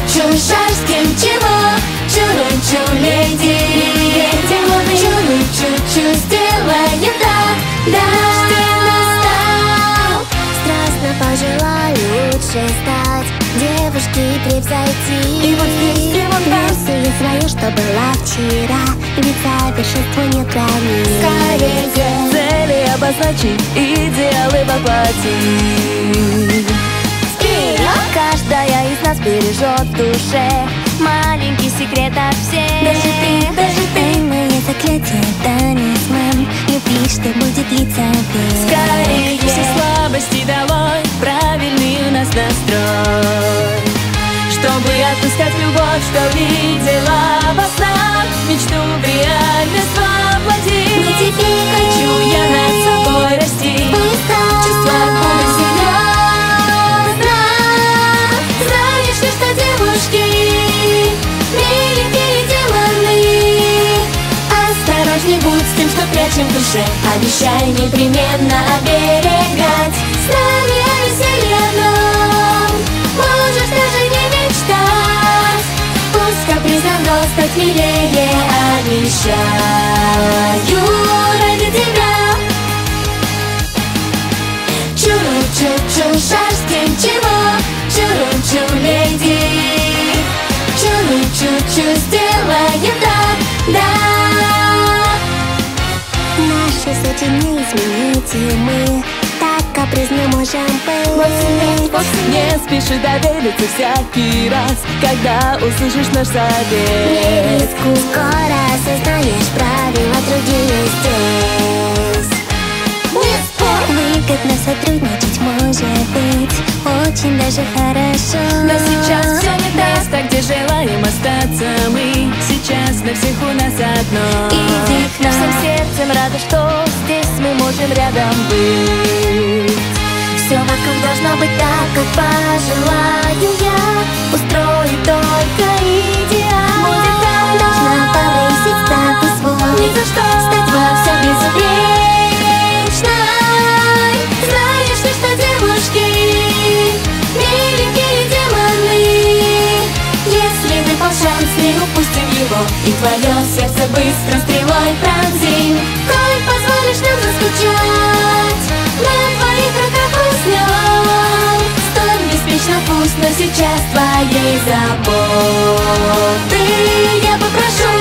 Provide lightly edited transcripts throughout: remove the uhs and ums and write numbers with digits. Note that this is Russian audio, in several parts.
Чу-чу-чу, шашкин чего? Чу-чу, леди. Чу-чу-чу, сделаем так, да. Страстно пожелаю лучше стать, девушки превзойти. И вот здесь, и вот там. Версию свою, что была вчера, ведь совершенству нет границ. Скорее Цели обозначить, идеалы воплотить. Вперед! Каждая из нас бережет в душе маленький секрет от всех. Даже ты, мои заклятия, талисман. Любишь, что будет длиться век. Скорее все слабости долой, правильный у нас настрой, чтобы отыскать любовь, что видела во снах, мечту в реальность воплотить. Но теперь Хочу я над собой расти, чувства будут серьезно. Знаешь ли, что девушки миленькие деланы? Осторожней будь с тем, что прячем в душе. Обещай непременно оберегать. С нами о веселье одном можешь даже не мечтать. Пусть капризно стать милее. Обещаю ради тебя. Чу-чу-чу, шашкин чего? Чу-чу, леди. Чу-чу-чу, сделаем так, да. Наши сути не изменить, и мы так капризно можем быть. не спеши довериться всякий раз, когда услышишь наш Не совет. рискуй, скоро осознаешь правила другие здесь. Выгодно сотрудничать может быть, очень даже хорошо. Но сейчас все не так, где желаем остаться мы. Сейчас на всех у нас одно. Иди к нам. Всем сердцем рада, что здесь мы можем рядом быть. Все вокруг должно быть так, как пожелаю я. Устроить только идеал. Будет так. Должна повысить статус свой. Ни за что. Стать во всем безупречной. Знаешь ли, что девушки миленькие демоны? Если выпал шанс, не упустим его, и твое сердце быстро стрелой пронзим. Коль позволишь нам заскучать, на твоих руках уснем. Столь беспечно вкусно сейчас твоей заботы я попрошу.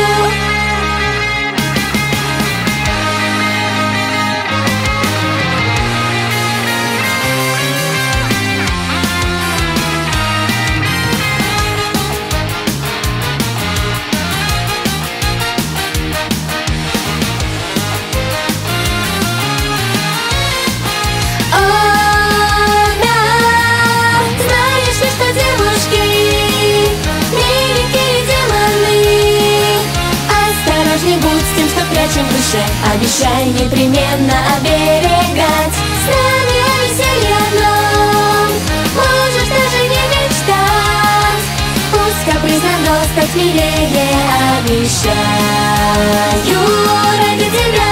В душе. Обещай непременно оберегать. С нами о веселье одном можешь даже не мечтать. Пусть капризно, но стать милее. Обещаю ради тебя.